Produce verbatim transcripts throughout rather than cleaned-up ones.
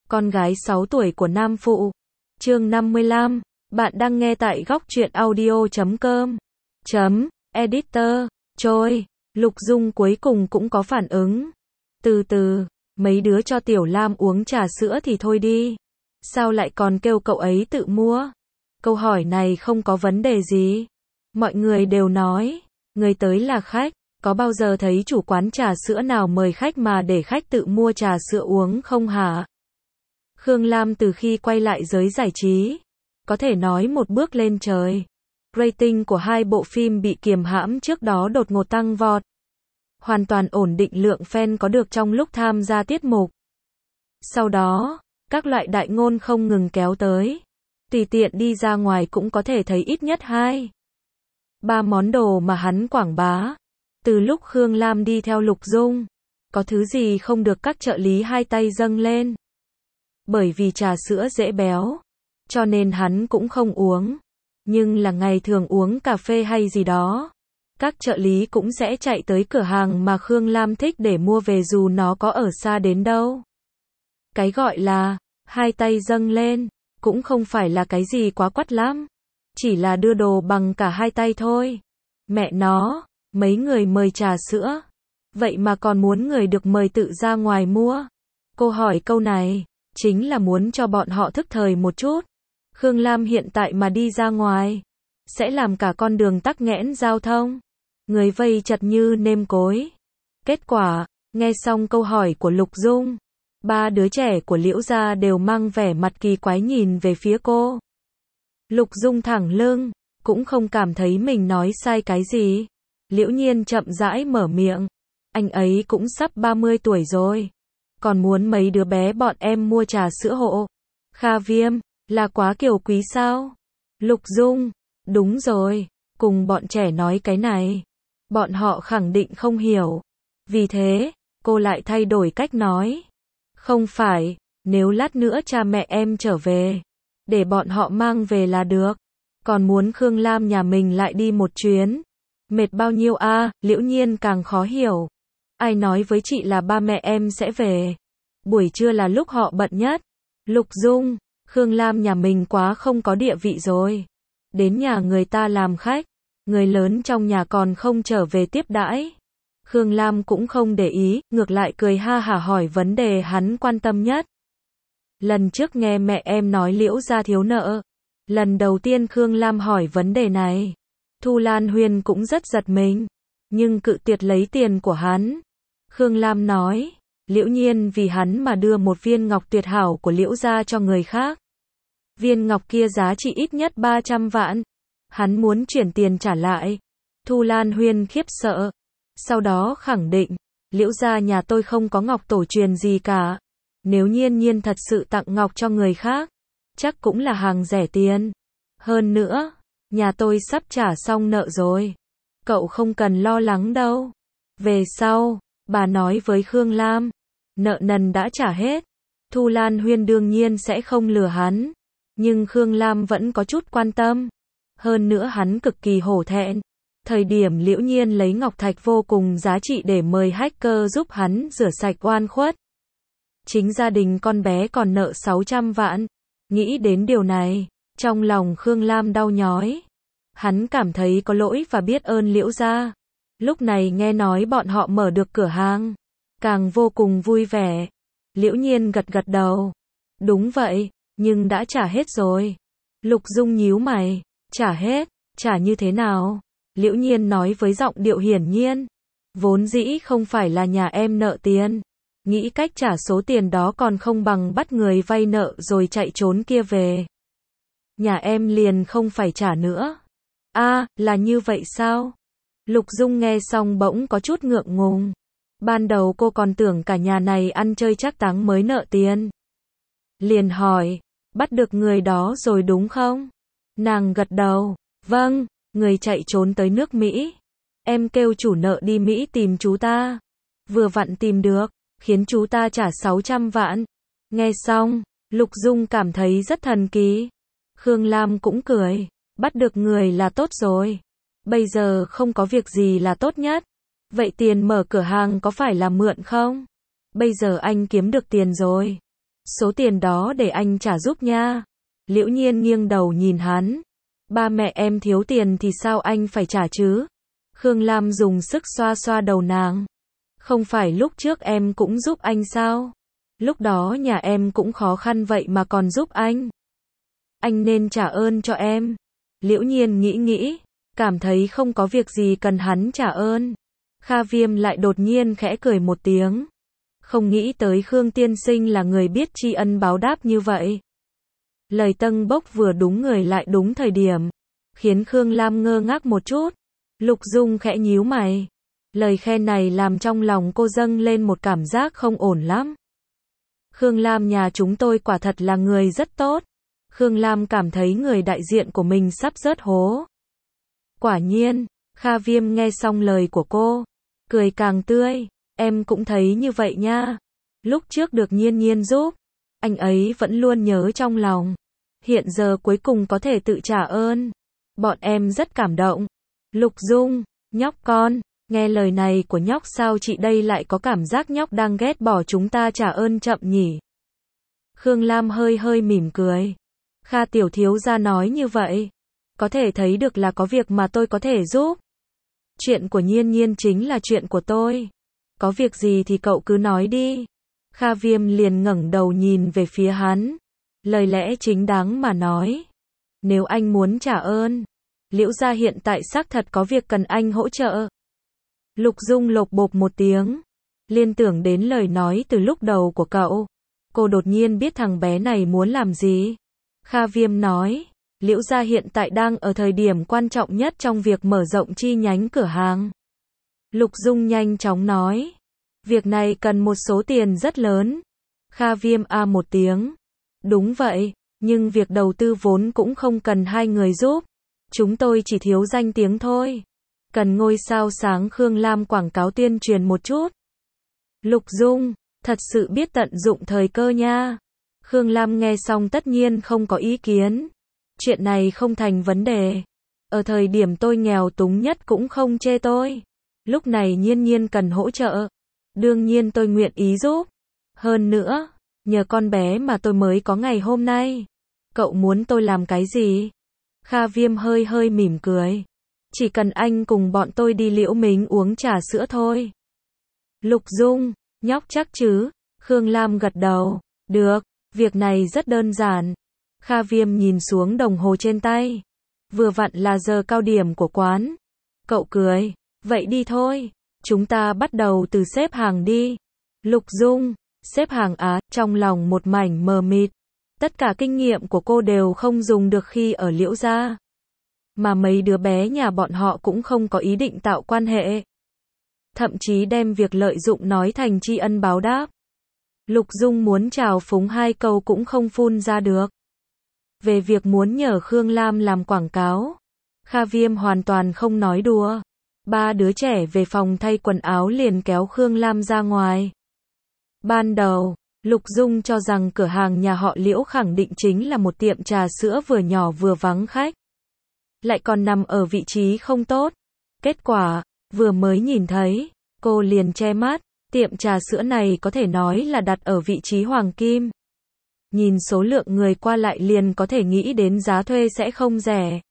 con gái sáu tuổi của Nam Phụ. Chương năm mươi lăm, bạn đang nghe tại góc truyện audio chấm com. Chấm, editor, trôi, Lục Dung cuối cùng cũng có phản ứng. Từ từ, mấy đứa cho Tiểu Lam uống trà sữa thì thôi đi. Sao lại còn kêu cậu ấy tự mua? Câu hỏi này không có vấn đề gì. Mọi người đều nói, người tới là khách, có bao giờ thấy chủ quán trà sữa nào mời khách mà để khách tự mua trà sữa uống không hả? Khương Lam từ khi quay lại giới giải trí, có thể nói một bước lên trời. Rating của hai bộ phim bị kiềm hãm trước đó đột ngột tăng vọt. Hoàn toàn ổn định lượng fan có được trong lúc tham gia tiết mục. Sau đó, các loại đại ngôn không ngừng kéo tới. Tùy tiện đi ra ngoài cũng có thể thấy ít nhất hai, ba món đồ mà hắn quảng bá. Từ lúc Khương Lam đi theo Lục Dung, có thứ gì không được các trợ lý hai tay dâng lên. Bởi vì trà sữa dễ béo, cho nên hắn cũng không uống. Nhưng là ngày thường uống cà phê hay gì đó, các trợ lý cũng sẽ chạy tới cửa hàng mà Khương Lam thích để mua về dù nó có ở xa đến đâu. Cái gọi là hai tay dâng lên, cũng không phải là cái gì quá quắt lắm. Chỉ là đưa đồ bằng cả hai tay thôi. Mẹ nó, mấy người mời trà sữa, vậy mà còn muốn người được mời tự ra ngoài mua. Cô hỏi câu này, chính là muốn cho bọn họ thức thời một chút. Khương Lam hiện tại mà đi ra ngoài, sẽ làm cả con đường tắc nghẽn giao thông. Người vây chật như nêm cối. Kết quả, nghe xong câu hỏi của Lục Dung, ba đứa trẻ của Liễu gia đều mang vẻ mặt kỳ quái nhìn về phía cô. Lục Dung thẳng lưng, cũng không cảm thấy mình nói sai cái gì. Liễu Nhiên chậm rãi mở miệng. Anh ấy cũng sắp ba mươi tuổi rồi. Còn muốn mấy đứa bé bọn em mua trà sữa hộ. Kha Viêm, là quá kiều quý sao? Lục Dung, đúng rồi, cùng bọn trẻ nói cái này. Bọn họ khẳng định không hiểu. Vì thế, cô lại thay đổi cách nói. Không phải, nếu lát nữa cha mẹ em trở về, để bọn họ mang về là được. Còn muốn Khương Lam nhà mình lại đi một chuyến. Mệt bao nhiêu a? À, Liễu Nhiên càng khó hiểu. Ai nói với chị là ba mẹ em sẽ về? Buổi trưa là lúc họ bận nhất. Lục Dung, Khương Lam nhà mình quá không có địa vị rồi. Đến nhà người ta làm khách, người lớn trong nhà còn không trở về tiếp đãi. Khương Lam cũng không để ý, ngược lại cười ha hả hỏi vấn đề hắn quan tâm nhất. Lần trước nghe mẹ em nói Liễu gia thiếu nợ. Lần đầu tiên Khương Lam hỏi vấn đề này, Thu Lan Huyên cũng rất giật mình, nhưng cự tuyệt lấy tiền của hắn. Khương Lam nói, Liễu Nhiên vì hắn mà đưa một viên ngọc tuyệt hảo của Liễu gia cho người khác. Viên ngọc kia giá trị ít nhất ba trăm vạn. Hắn muốn chuyển tiền trả lại. Thu Lan Huyên khiếp sợ. Sau đó khẳng định, Liễu gia nhà tôi không có ngọc tổ truyền gì cả. Nếu Nhiên Nhiên thật sự tặng ngọc cho người khác, chắc cũng là hàng rẻ tiền. Hơn nữa, nhà tôi sắp trả xong nợ rồi. Cậu không cần lo lắng đâu. Về sau, bà nói với Khương Lam, nợ nần đã trả hết. Thu Lan Huyên đương nhiên sẽ không lừa hắn. Nhưng Khương Lam vẫn có chút quan tâm. Hơn nữa hắn cực kỳ hổ thẹn. Thời điểm Liễu Nhiên lấy ngọc thạch vô cùng giá trị để mời hacker giúp hắn rửa sạch oan khuất. Chính gia đình con bé còn nợ sáu trăm vạn. Nghĩ đến điều này, trong lòng Khương Lam đau nhói. Hắn cảm thấy có lỗi và biết ơn Liễu gia. Lúc này nghe nói bọn họ mở được cửa hàng, càng vô cùng vui vẻ. Liễu Nhiên gật gật đầu. Đúng vậy, nhưng đã trả hết rồi. Lục Dung nhíu mày. Trả hết, trả như thế nào? Liễu Nhiên nói với giọng điệu hiển nhiên. Vốn dĩ không phải là nhà em nợ tiền. Nghĩ cách trả số tiền đó còn không bằng bắt người vay nợ rồi chạy trốn kia về. Nhà em liền không phải trả nữa. A, à, là như vậy sao? Lục Dung nghe xong bỗng có chút ngượng ngùng. Ban đầu cô còn tưởng cả nhà này ăn chơi trác táng mới nợ tiền. Liền hỏi, bắt được người đó rồi đúng không? Nàng gật đầu, vâng, người chạy trốn tới nước Mỹ. Em kêu chủ nợ đi Mỹ tìm chú ta. Vừa vặn tìm được, khiến chú ta trả sáu trăm vạn. Nghe xong, Lục Dung cảm thấy rất thần kỳ. Khương Lam cũng cười, bắt được người là tốt rồi. Bây giờ không có việc gì là tốt nhất. Vậy tiền mở cửa hàng có phải là mượn không? Bây giờ anh kiếm được tiền rồi. Số tiền đó để anh trả giúp nha. Liễu Nhiên nghiêng đầu nhìn hắn. Ba mẹ em thiếu tiền thì sao anh phải trả chứ? Khương Lam dùng sức xoa xoa đầu nàng. Không phải lúc trước em cũng giúp anh sao? Lúc đó nhà em cũng khó khăn vậy mà còn giúp anh. Anh nên trả ơn cho em. Liễu Nhiên nghĩ nghĩ, cảm thấy không có việc gì cần hắn trả ơn. Kha Viêm lại đột nhiên khẽ cười một tiếng. Không nghĩ tới Khương tiên sinh là người biết tri ân báo đáp như vậy. Lời Tân Bốc vừa đúng người lại đúng thời điểm, khiến Khương Lam ngơ ngác một chút. Lục Dung khẽ nhíu mày. Lời khen này làm trong lòng cô dâng lên một cảm giác không ổn lắm. Khương Lam nhà chúng tôi quả thật là người rất tốt. Khương Lam cảm thấy người đại diện của mình sắp rớt hố. Quả nhiên, Kha Viêm nghe xong lời của cô, cười càng tươi. Em cũng thấy như vậy nha. Lúc trước được Nhiên Nhiên giúp, anh ấy vẫn luôn nhớ trong lòng. Hiện giờ cuối cùng có thể tự trả ơn. Bọn em rất cảm động. Lục Dung, nhóc con, nghe lời này của nhóc sao chị đây lại có cảm giác nhóc đang ghét bỏ chúng ta trả ơn chậm nhỉ? Khương Lam hơi hơi mỉm cười. Kha tiểu thiếu gia nói như vậy, có thể thấy được là có việc mà tôi có thể giúp. Chuyện của Nhiên Nhiên chính là chuyện của tôi. Có việc gì thì cậu cứ nói đi. Kha Viêm liền ngẩng đầu nhìn về phía hắn. Lời lẽ chính đáng mà nói. Nếu anh muốn trả ơn, Liễu gia hiện tại xác thật có việc cần anh hỗ trợ. Lục Dung lộc bộp một tiếng. Liên tưởng đến lời nói từ lúc đầu của cậu. Cô đột nhiên biết thằng bé này muốn làm gì. Kha Viêm nói, Liễu gia hiện tại đang ở thời điểm quan trọng nhất trong việc mở rộng chi nhánh cửa hàng. Lục Dung nhanh chóng nói, việc này cần một số tiền rất lớn. Kha Viêm a một tiếng. Đúng vậy, nhưng việc đầu tư vốn cũng không cần hai người giúp. Chúng tôi chỉ thiếu danh tiếng thôi. Cần ngôi sao sáng Khương Lam quảng cáo tuyên truyền một chút. Lục Dung, thật sự biết tận dụng thời cơ nha. Khương Lam nghe xong tất nhiên không có ý kiến. Chuyện này không thành vấn đề. Ở thời điểm tôi nghèo túng nhất cũng không chê tôi. Lúc này Nhiên Nhiên cần hỗ trợ. Đương nhiên tôi nguyện ý giúp. Hơn nữa, nhờ con bé mà tôi mới có ngày hôm nay. Cậu muốn tôi làm cái gì? Kha Viêm hơi hơi mỉm cười. Chỉ cần anh cùng bọn tôi đi Liễu Mính uống trà sữa thôi. Lục Dung, nhóc chắc chứ? Khương Lam gật đầu. Được, việc này rất đơn giản. Kha Viêm nhìn xuống đồng hồ trên tay. Vừa vặn là giờ cao điểm của quán. Cậu cười. Vậy đi thôi. Chúng ta bắt đầu từ xếp hàng đi. Lục Dung, xếp hàng á, trong lòng một mảnh mờ mịt. Tất cả kinh nghiệm của cô đều không dùng được khi ở Liễu gia. Mà mấy đứa bé nhà bọn họ cũng không có ý định tạo quan hệ. Thậm chí đem việc lợi dụng nói thành tri ân báo đáp. Lục Dung muốn chào phúng hai câu cũng không phun ra được. Về việc muốn nhờ Khương Lam làm quảng cáo, Kha Viêm hoàn toàn không nói đùa. Ba đứa trẻ về phòng thay quần áo liền kéo Khương Lam ra ngoài. Ban đầu, Lục Dung cho rằng cửa hàng nhà họ Liễu khẳng định chính là một tiệm trà sữa vừa nhỏ vừa vắng khách. Lại còn nằm ở vị trí không tốt. Kết quả, vừa mới nhìn thấy, cô liền che mắt. Tiệm trà sữa này có thể nói là đặt ở vị trí hoàng kim. Nhìn số lượng người qua lại liền có thể nghĩ đến giá thuê sẽ không rẻ.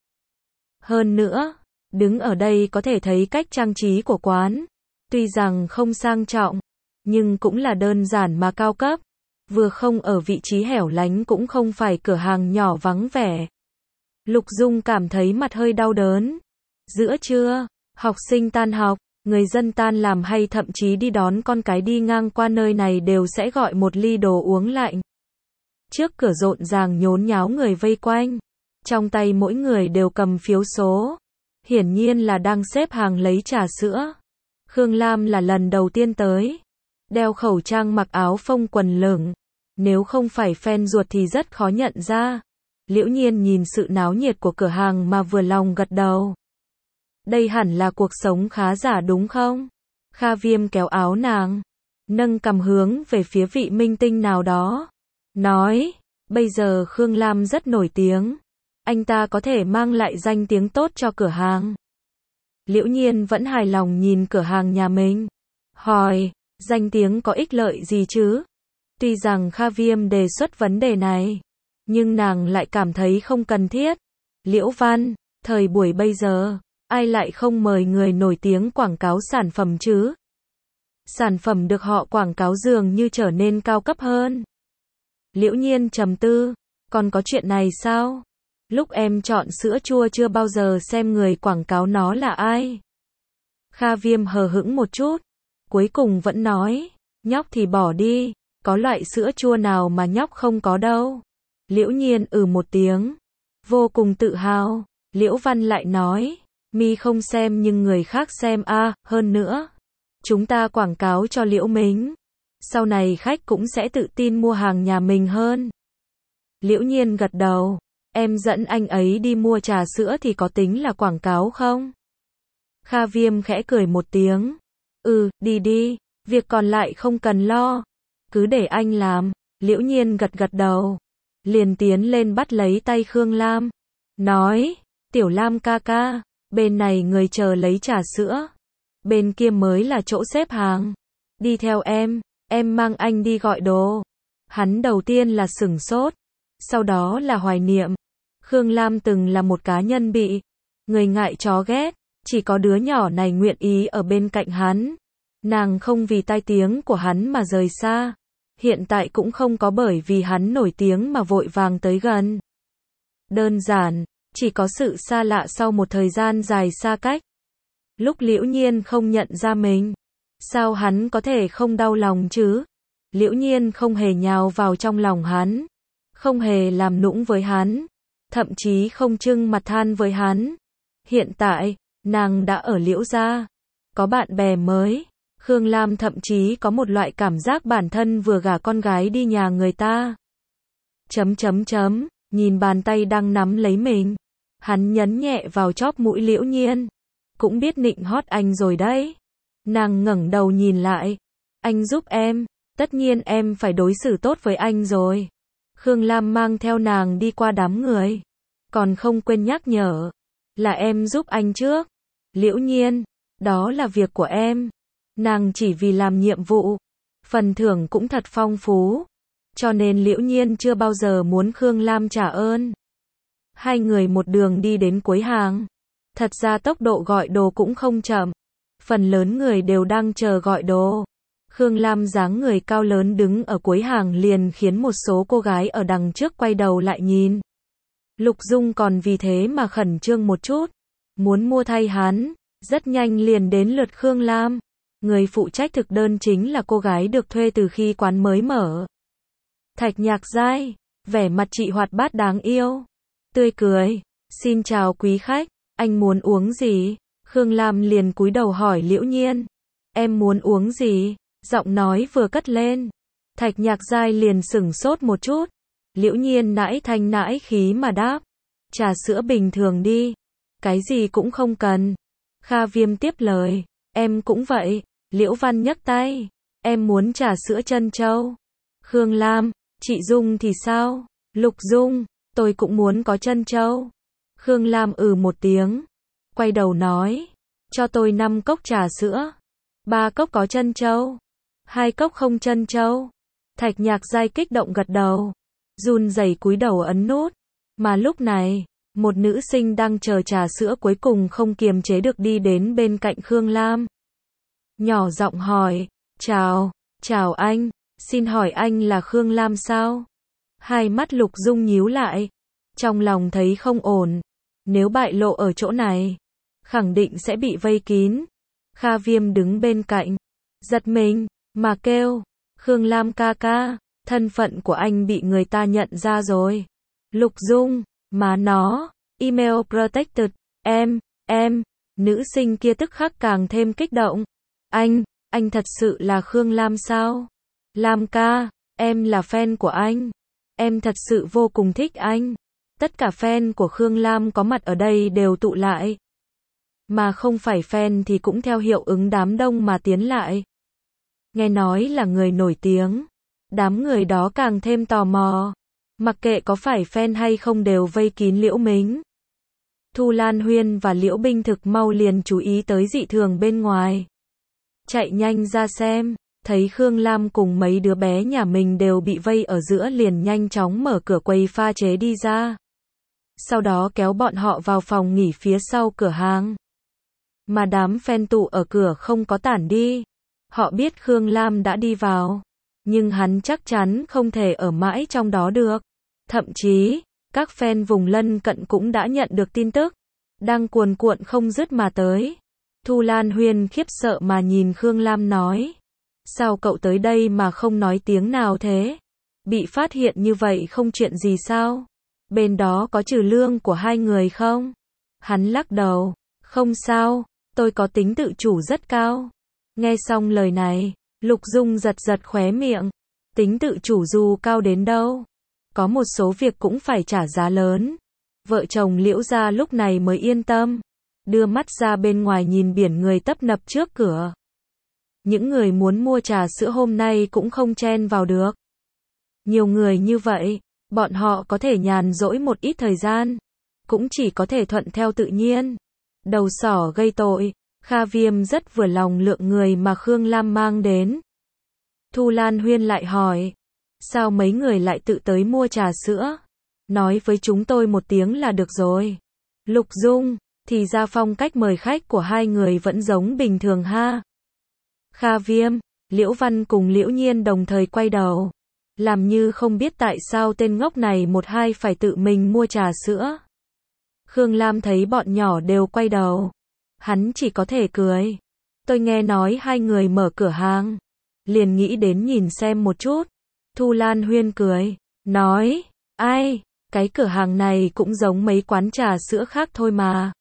Hơn nữa, đứng ở đây có thể thấy cách trang trí của quán. Tuy rằng không sang trọng, nhưng cũng là đơn giản mà cao cấp. Vừa không ở vị trí hẻo lánh cũng không phải cửa hàng nhỏ vắng vẻ. Lục Dung cảm thấy mặt hơi đau đớn. Giữa trưa, học sinh tan học, người dân tan làm hay thậm chí đi đón con cái đi ngang qua nơi này đều sẽ gọi một ly đồ uống lạnh. Trước cửa rộn ràng nhốn nháo người vây quanh. Trong tay mỗi người đều cầm phiếu số. Hiển nhiên là đang xếp hàng lấy trà sữa. Khương Lam là lần đầu tiên tới. Đeo khẩu trang mặc áo phông quần lửng. Nếu không phải fan ruột thì rất khó nhận ra. Liễu Nhiên nhìn sự náo nhiệt của cửa hàng mà vừa lòng gật đầu. Đây hẳn là cuộc sống khá giả đúng không? Kha Viêm kéo áo nàng, nâng cằm hướng về phía vị minh tinh nào đó. Nói, bây giờ Khương Lam rất nổi tiếng. Anh ta có thể mang lại danh tiếng tốt cho cửa hàng. Liễu Nhiên vẫn hài lòng nhìn cửa hàng nhà mình. Hỏi, danh tiếng có ích lợi gì chứ? Tuy rằng Kha Viêm đề xuất vấn đề này, nhưng nàng lại cảm thấy không cần thiết. Liễu Văn, thời buổi bây giờ, ai lại không mời người nổi tiếng quảng cáo sản phẩm chứ? Sản phẩm được họ quảng cáo dường như trở nên cao cấp hơn. Liễu Nhiên trầm tư, còn có chuyện này sao? Lúc em chọn sữa chua chưa bao giờ xem người quảng cáo nó là ai. Kha Viêm hờ hững một chút, cuối cùng vẫn nói, nhóc thì bỏ đi, có loại sữa chua nào mà nhóc không có đâu. Liễu Nhiên ừ một tiếng, vô cùng tự hào. Liễu Văn lại nói, mi không xem nhưng người khác xem a, à, hơn nữa, chúng ta quảng cáo cho Liễu Mính, sau này khách cũng sẽ tự tin mua hàng nhà mình hơn. Liễu Nhiên gật đầu, em dẫn anh ấy đi mua trà sữa thì có tính là quảng cáo không? Kha Viêm khẽ cười một tiếng, ừ, đi đi, việc còn lại không cần lo, cứ để anh làm. Liễu Nhiên gật gật đầu, liền tiến lên bắt lấy tay Khương Lam, nói, Tiểu Lam ca ca, bên này người chờ lấy trà sữa, bên kia mới là chỗ xếp hàng, đi theo em, em mang anh đi gọi đồ. Hắn đầu tiên là sửng sốt, sau đó là hoài niệm. Khương Lam từng là một cá nhân bị người ngại chó ghét, chỉ có đứa nhỏ này nguyện ý ở bên cạnh hắn. Nàng không vì tai tiếng của hắn mà rời xa, hiện tại cũng không có bởi vì hắn nổi tiếng mà vội vàng tới gần. Đơn giản, chỉ có sự xa lạ sau một thời gian dài xa cách. Lúc Liễu Nhiên không nhận ra mình, sao hắn có thể không đau lòng chứ? Liễu Nhiên không hề nhào vào trong lòng hắn, không hề làm nũng với hắn, thậm chí không trưng mặt than với hắn. Hiện tại, nàng đã ở Liễu gia, có bạn bè mới. Khương Lam thậm chí có một loại cảm giác bản thân vừa gả con gái đi nhà người ta. Chấm chấm chấm, nhìn bàn tay đang nắm lấy mình, hắn nhấn nhẹ vào chóp mũi Liễu Nhiên, cũng biết nịnh hót anh rồi đấy. Nàng ngẩng đầu nhìn lại, anh giúp em, tất nhiên em phải đối xử tốt với anh rồi. Khương Lam mang theo nàng đi qua đám người, còn không quên nhắc nhở, là em giúp anh trước. Liễu Nhiên, đó là việc của em. Nàng chỉ vì làm nhiệm vụ, phần thưởng cũng thật phong phú, cho nên Liễu Nhiên chưa bao giờ muốn Khương Lam trả ơn. Hai người một đường đi đến cuối hàng. Thật ra tốc độ gọi đồ cũng không chậm, phần lớn người đều đang chờ gọi đồ. Khương Lam dáng người cao lớn đứng ở cuối hàng liền khiến một số cô gái ở đằng trước quay đầu lại nhìn. Lục Dung còn vì thế mà khẩn trương một chút, muốn mua thay hắn. Rất nhanh liền đến lượt Khương Lam. Người phụ trách thực đơn chính là cô gái được thuê từ khi quán mới mở. Thạch Nhạc Giai, vẻ mặt chị hoạt bát đáng yêu, tươi cười, xin chào quý khách, anh muốn uống gì? Khương Lam liền cúi đầu hỏi Liễu Nhiên, em muốn uống gì? Giọng nói vừa cất lên, Thạch Nhạc Giai liền sửng sốt một chút. Liễu Nhiên nãi thanh nãi khí mà đáp, trà sữa bình thường đi, cái gì cũng không cần. Kha Viêm tiếp lời, em cũng vậy. Liễu Văn nhấc tay, em muốn trà sữa trân châu. Khương Lam, chị Dung thì sao? Lục Dung, tôi cũng muốn có trân châu. Khương Lam ừ một tiếng, quay đầu nói, cho tôi năm cốc trà sữa, ba cốc có trân châu, hai cốc không trân châu. Thạch Nhạc Giai kích động gật đầu, run rẩy cúi đầu ấn nút. Mà lúc này, một nữ sinh đang chờ trà sữa cuối cùng không kiềm chế được đi đến bên cạnh Khương Lam. Nhỏ giọng hỏi, chào, chào anh, xin hỏi anh là Khương Lam sao? Hai mắt Lục Dung nhíu lại, trong lòng thấy không ổn, nếu bại lộ ở chỗ này, khẳng định sẽ bị vây kín. Kha Viêm đứng bên cạnh, giật mình, mà kêu, Khương Lam ca ca, thân phận của anh bị người ta nhận ra rồi. Lục Dung, má nó, email protected, em, em, nữ sinh kia tức khắc càng thêm kích động. Anh, anh thật sự là Khương Lam sao? Lam ca, em là fan của anh. Em thật sự vô cùng thích anh. Tất cả fan của Khương Lam có mặt ở đây đều tụ lại. Mà không phải fan thì cũng theo hiệu ứng đám đông mà tiến lại. Nghe nói là người nổi tiếng, đám người đó càng thêm tò mò. Mặc kệ có phải fan hay không đều vây kín Liễu Mính. Thu Lan Huyên và Liễu Binh thực mau liền chú ý tới dị thường bên ngoài. Chạy nhanh ra xem, thấy Khương Lam cùng mấy đứa bé nhà mình đều bị vây ở giữa liền nhanh chóng mở cửa quầy pha chế đi ra. Sau đó kéo bọn họ vào phòng nghỉ phía sau cửa hàng. Mà đám fan tụ ở cửa không có tản đi. Họ biết Khương Lam đã đi vào. Nhưng hắn chắc chắn không thể ở mãi trong đó được. Thậm chí, các fan vùng lân cận cũng đã nhận được tin tức. Đang cuồn cuộn không dứt mà tới. Thu Lan Huyên khiếp sợ mà nhìn Khương Lam nói. Sao cậu tới đây mà không nói tiếng nào thế? Bị phát hiện như vậy không chuyện gì sao? Bên đó có trừ lương của hai người không? Hắn lắc đầu. Không sao, tôi có tính tự chủ rất cao. Nghe xong lời này, Lục Dung giật giật khóe miệng. Tính tự chủ dù cao đến đâu. Có một số việc cũng phải trả giá lớn. Vợ chồng Liễu gia lúc này mới yên tâm. Đưa mắt ra bên ngoài nhìn biển người tấp nập trước cửa. Những người muốn mua trà sữa hôm nay cũng không chen vào được. Nhiều người như vậy, bọn họ có thể nhàn rỗi một ít thời gian. Cũng chỉ có thể thuận theo tự nhiên. Đầu sỏ gây tội, Kha Viêm rất vừa lòng lượng người mà Khương Lam mang đến. Thu Lan Huyên lại hỏi. Sao mấy người lại tự tới mua trà sữa? Nói với chúng tôi một tiếng là được rồi. Lục Dung, thì ra phong cách mời khách của hai người vẫn giống bình thường ha. Kha Viêm, Liễu Văn cùng Liễu Nhiên đồng thời quay đầu. Làm như không biết tại sao tên ngốc này một hai phải tự mình mua trà sữa. Khương Lam thấy bọn nhỏ đều quay đầu. Hắn chỉ có thể cười. Tôi nghe nói hai người mở cửa hàng. Liền nghĩ đến nhìn xem một chút. Thu Lan Huyên cười. Nói, ai, cái cửa hàng này cũng giống mấy quán trà sữa khác thôi mà.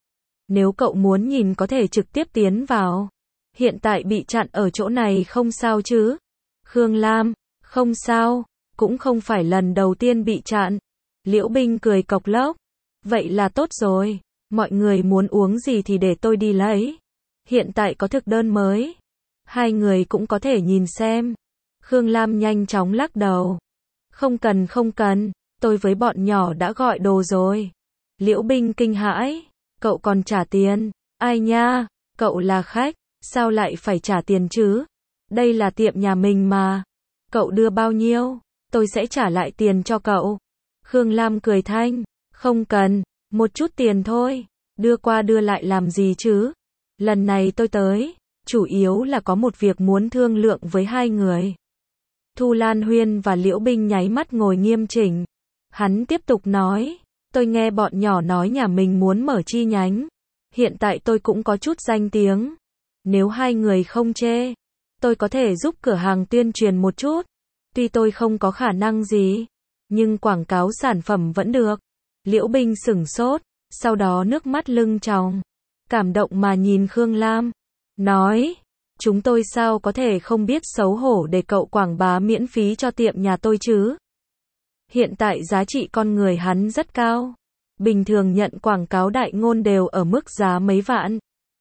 Nếu cậu muốn nhìn có thể trực tiếp tiến vào. Hiện tại bị chặn ở chỗ này không sao chứ? Khương Lam, không sao, cũng không phải lần đầu tiên bị chặn. Liễu Binh cười cộc lốc. Vậy là tốt rồi, mọi người muốn uống gì thì để tôi đi lấy. Hiện tại có thực đơn mới. Hai người cũng có thể nhìn xem. Khương Lam nhanh chóng lắc đầu. Không cần không cần, tôi với bọn nhỏ đã gọi đồ rồi. Liễu Binh kinh hãi. Cậu còn trả tiền? Ai nha, cậu là khách, sao lại phải trả tiền chứ? Đây là tiệm nhà mình mà. Cậu đưa bao nhiêu? Tôi sẽ trả lại tiền cho cậu. Khương Lam cười thanh. Không cần, một chút tiền thôi. Đưa qua đưa lại làm gì chứ? Lần này tôi tới, chủ yếu là có một việc muốn thương lượng với hai người. Thu Lan Huyên và Liễu Binh nháy mắt ngồi nghiêm chỉnh. Hắn tiếp tục nói. Tôi nghe bọn nhỏ nói nhà mình muốn mở chi nhánh. Hiện tại tôi cũng có chút danh tiếng. Nếu hai người không chê, tôi có thể giúp cửa hàng tuyên truyền một chút. Tuy tôi không có khả năng gì, nhưng quảng cáo sản phẩm vẫn được. Liễu Binh sửng sốt, sau đó nước mắt lưng tròng. Cảm động mà nhìn Khương Lam. Nói, chúng tôi sao có thể không biết xấu hổ để cậu quảng bá miễn phí cho tiệm nhà tôi chứ? Hiện tại giá trị con người hắn rất cao. Bình thường nhận quảng cáo đại ngôn đều ở mức giá mấy vạn.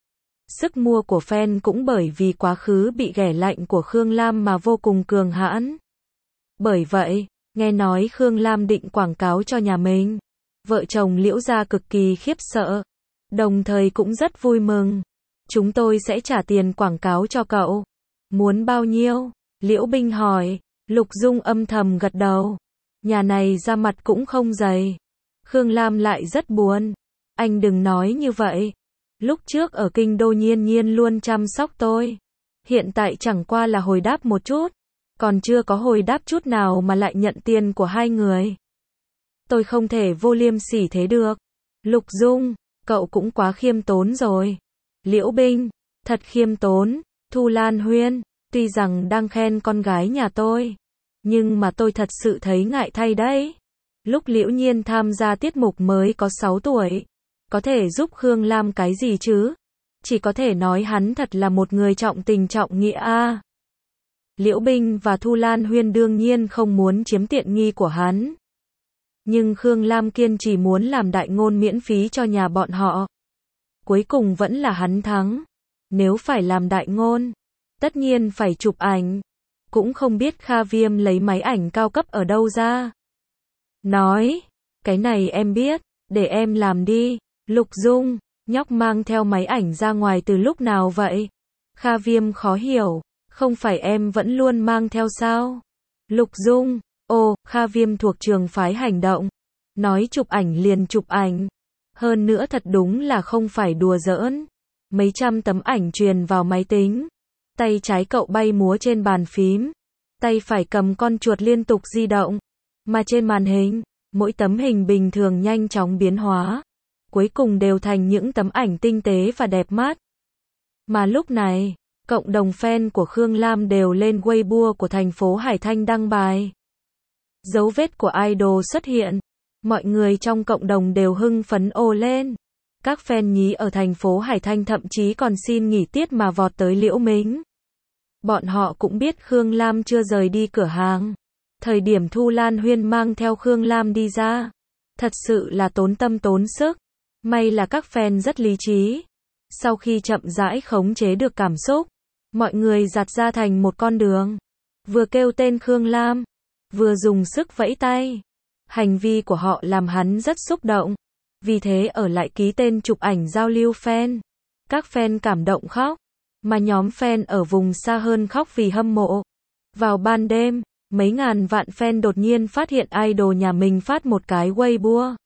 Sức mua của fan cũng bởi vì quá khứ bị ghẻ lạnh của Khương Lam mà vô cùng cường hãn. Bởi vậy, nghe nói Khương Lam định quảng cáo cho nhà mình. Vợ chồng Liễu gia cực kỳ khiếp sợ. Đồng thời cũng rất vui mừng. Chúng tôi sẽ trả tiền quảng cáo cho cậu. Muốn bao nhiêu? Liễu Binh hỏi. Lục Dung âm thầm gật đầu. Nhà này ra mặt cũng không dày. Khương Lam lại rất buồn. Anh đừng nói như vậy. Lúc trước ở kinh đô Nhiên Nhiên luôn chăm sóc tôi. Hiện tại chẳng qua là hồi đáp một chút. Còn chưa có hồi đáp chút nào mà lại nhận tiền của hai người. Tôi không thể vô liêm sỉ thế được. Lục Dung, cậu cũng quá khiêm tốn rồi. Liễu Binh, thật khiêm tốn. Thu Lan Huyên, tuy rằng đang khen con gái nhà tôi, nhưng mà tôi thật sự thấy ngại thay đấy. Lúc Liễu Nhiên tham gia tiết mục mới có sáu tuổi, có thể giúp Khương Lam cái gì chứ? Chỉ có thể nói hắn thật là một người trọng tình trọng nghĩa a. Liễu Binh và Thu Lan Huyên đương nhiên không muốn chiếm tiện nghi của hắn. Nhưng Khương Lam kiên trì muốn làm đại ngôn miễn phí cho nhà bọn họ. Cuối cùng vẫn là hắn thắng. Nếu phải làm đại ngôn, tất nhiên phải chụp ảnh. Cũng không biết Kha Viêm lấy máy ảnh cao cấp ở đâu ra. Nói, cái này em biết, để em làm đi. Lục Dung, nhóc mang theo máy ảnh ra ngoài từ lúc nào vậy? Kha Viêm khó hiểu. Không phải em vẫn luôn mang theo sao? Lục Dung, ồ, Kha Viêm thuộc trường phái hành động. Nói chụp ảnh liền chụp ảnh. Hơn nữa thật đúng là không phải đùa giỡn. Mấy trăm tấm ảnh truyền vào máy tính. Tay trái cậu bay múa trên bàn phím. Tay phải cầm con chuột liên tục di động. Mà trên màn hình, mỗi tấm hình bình thường nhanh chóng biến hóa. Cuối cùng đều thành những tấm ảnh tinh tế và đẹp mắt. Mà lúc này, cộng đồng fan của Khương Lam đều lên Weibo của thành phố Hải Thanh đăng bài. Dấu vết của idol xuất hiện. Mọi người trong cộng đồng đều hưng phấn ồ lên. Các fan nhí ở thành phố Hải Thanh thậm chí còn xin nghỉ tiết mà vọt tới Liễu Mính. Bọn họ cũng biết Khương Lam chưa rời đi cửa hàng. Thời điểm Thu Lan Huyên mang theo Khương Lam đi ra. Thật sự là tốn tâm tốn sức. May là các fan rất lý trí. Sau khi chậm rãi khống chế được cảm xúc, mọi người giặt ra thành một con đường. Vừa kêu tên Khương Lam, vừa dùng sức vẫy tay. Hành vi của họ làm hắn rất xúc động. Vì thế ở lại ký tên chụp ảnh giao lưu fan. Các fan cảm động khóc. Mà nhóm fan ở vùng xa hơn khóc vì hâm mộ. Vào ban đêm, mấy ngàn vạn fan đột nhiên phát hiện idol nhà mình phát một cái Weibo.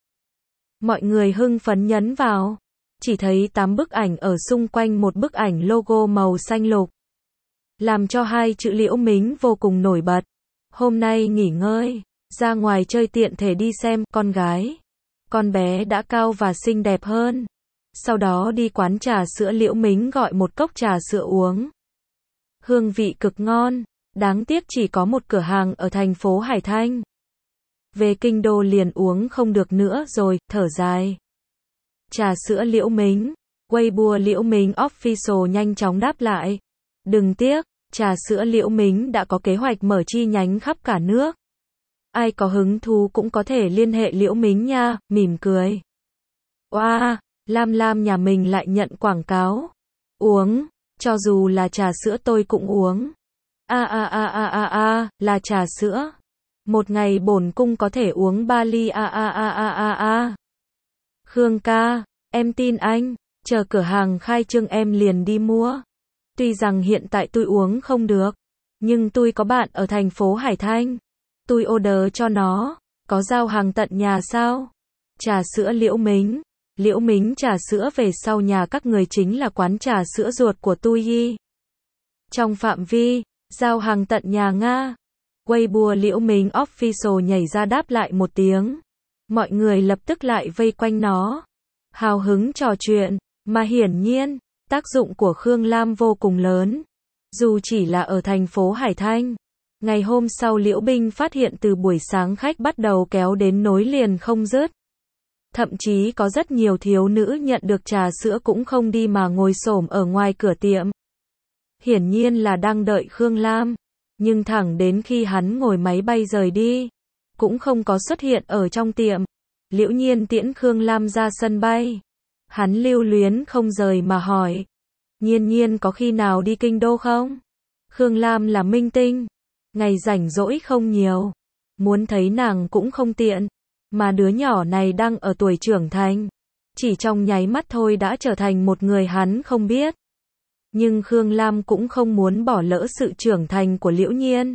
Mọi người hưng phấn nhấn vào. Chỉ thấy tám bức ảnh ở xung quanh một bức ảnh logo màu xanh lục. Làm cho hai chữ Liễu Mính vô cùng nổi bật. Hôm nay nghỉ ngơi, ra ngoài chơi tiện thể đi xem con gái. Con bé đã cao và xinh đẹp hơn. Sau đó đi quán trà sữa Liễu Mính gọi một cốc trà sữa uống. Hương vị cực ngon, đáng tiếc chỉ có một cửa hàng ở thành phố Hải Thanh. Về kinh đô liền uống không được nữa rồi, thở dài. Trà sữa Liễu Mính, Weibo Liễu Mính Official nhanh chóng đáp lại. Đừng tiếc, trà sữa Liễu Mính đã có kế hoạch mở chi nhánh khắp cả nước. Ai có hứng thú cũng có thể liên hệ Liễu Mính nha, mỉm cười. Oa, wow, Lam Lam nhà mình lại nhận quảng cáo. Uống, cho dù là trà sữa tôi cũng uống. A a a a a a, là trà sữa. Một ngày bổn cung có thể uống ba ly a a a a a a. Khương ca, em tin anh, chờ cửa hàng khai trương em liền đi mua. Tuy rằng hiện tại tôi uống không được, nhưng tôi có bạn ở thành phố Hải Thanh. Tôi order cho nó, có giao hàng tận nhà sao? Trà sữa Liễu Mính. Liễu Mính trà sữa về sau nhà các người chính là quán trà sữa ruột của tôi y. Trong phạm vi, giao hàng tận nhà Nga. Weibo Liễu Mính Official nhảy ra đáp lại một tiếng. Mọi người lập tức lại vây quanh nó. Hào hứng trò chuyện, mà hiển nhiên, tác dụng của Khương Lam vô cùng lớn. Dù chỉ là ở thành phố Hải Thanh. Ngày hôm sau Liễu Binh phát hiện từ buổi sáng khách bắt đầu kéo đến nối liền không dứt. Thậm chí có rất nhiều thiếu nữ nhận được trà sữa cũng không đi mà ngồi xổm ở ngoài cửa tiệm. Hiển nhiên là đang đợi Khương Lam. Nhưng thẳng đến khi hắn ngồi máy bay rời đi, cũng không có xuất hiện ở trong tiệm. Liễu Nhiên tiễn Khương Lam ra sân bay. Hắn lưu luyến không rời mà hỏi. Nhiên Nhiên có khi nào đi kinh đô không? Khương Lam là minh tinh. Ngày rảnh rỗi không nhiều. Muốn thấy nàng cũng không tiện. Mà đứa nhỏ này đang ở tuổi trưởng thành. Chỉ trong nháy mắt thôi đã trở thành một người hắn không biết. Nhưng Khương Lam cũng không muốn bỏ lỡ sự trưởng thành của Liễu Nhiên.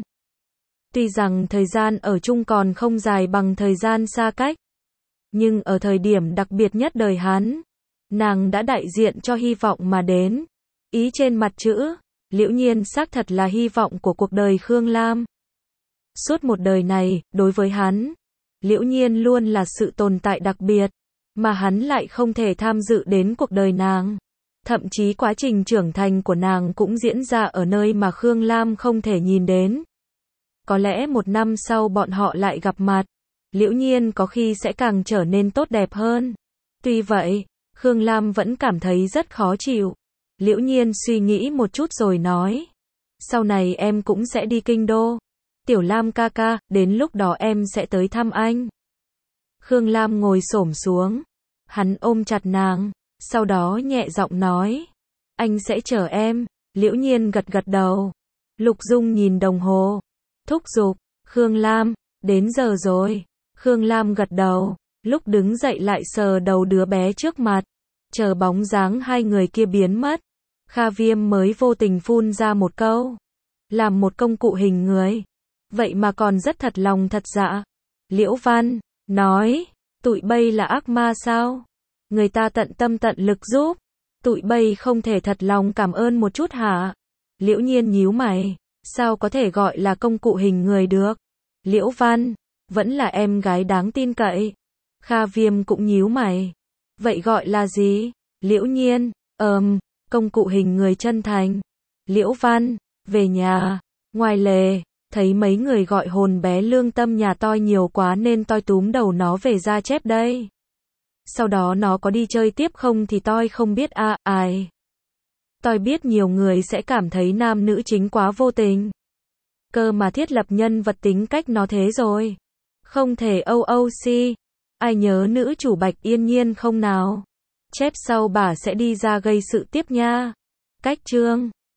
Tuy rằng thời gian ở chung còn không dài bằng thời gian xa cách. Nhưng ở thời điểm đặc biệt nhất đời hắn, nàng đã đại diện cho hy vọng mà đến. Ý trên mặt chữ, Liễu Nhiên xác thật là hy vọng của cuộc đời Khương Lam. Suốt một đời này, đối với hắn, Liễu Nhiên luôn là sự tồn tại đặc biệt, mà hắn lại không thể tham dự đến cuộc đời nàng. Thậm chí quá trình trưởng thành của nàng cũng diễn ra ở nơi mà Khương Lam không thể nhìn đến. Có lẽ một năm sau bọn họ lại gặp mặt, Liễu Nhiên có khi sẽ càng trở nên tốt đẹp hơn. Tuy vậy, Khương Lam vẫn cảm thấy rất khó chịu. Liễu Nhiên suy nghĩ một chút rồi nói. Sau này em cũng sẽ đi kinh đô. Tiểu Lam ca ca, đến lúc đó em sẽ tới thăm anh. Khương Lam ngồi xổm xuống. Hắn ôm chặt nàng, sau đó nhẹ giọng nói. Anh sẽ chờ em. Liễu Nhiên gật gật đầu. Lục Dung nhìn đồng hồ. Thúc giục, Khương Lam, đến giờ rồi. Khương Lam gật đầu, lúc đứng dậy lại sờ đầu đứa bé trước mặt. Chờ bóng dáng hai người kia biến mất. Kha Viêm mới vô tình phun ra một câu. làm một công cụ hình người. Vậy mà còn rất thật lòng thật dạ. Liễu Văn nói, tụi bay là ác ma sao? Người ta tận tâm tận lực giúp. Tụi bay không thể thật lòng cảm ơn một chút hả? Liễu Nhiên nhíu mày, sao có thể gọi là công cụ hình người được? Liễu Văn, vẫn là em gái đáng tin cậy. Kha Viêm cũng nhíu mày. Vậy gọi là gì? Liễu Nhiên, ờm, công cụ hình người chân thành. Liễu Văn, về nhà. Ngoài lề, thấy mấy người gọi hồn bé lương tâm nhà tôi nhiều quá nên tôi túm đầu nó về ra chép đây. Sau đó nó có đi chơi tiếp không thì tôi không biết à, ai. Tôi biết nhiều người sẽ cảm thấy nam nữ chính quá vô tình. Cơ mà thiết lập nhân vật tính cách nó thế rồi. Không thể o o xê. Ai nhớ nữ chủ Bạch Yên Nhiên không nào? Chép sau bà sẽ đi ra gây sự tiếp nha. Cách chương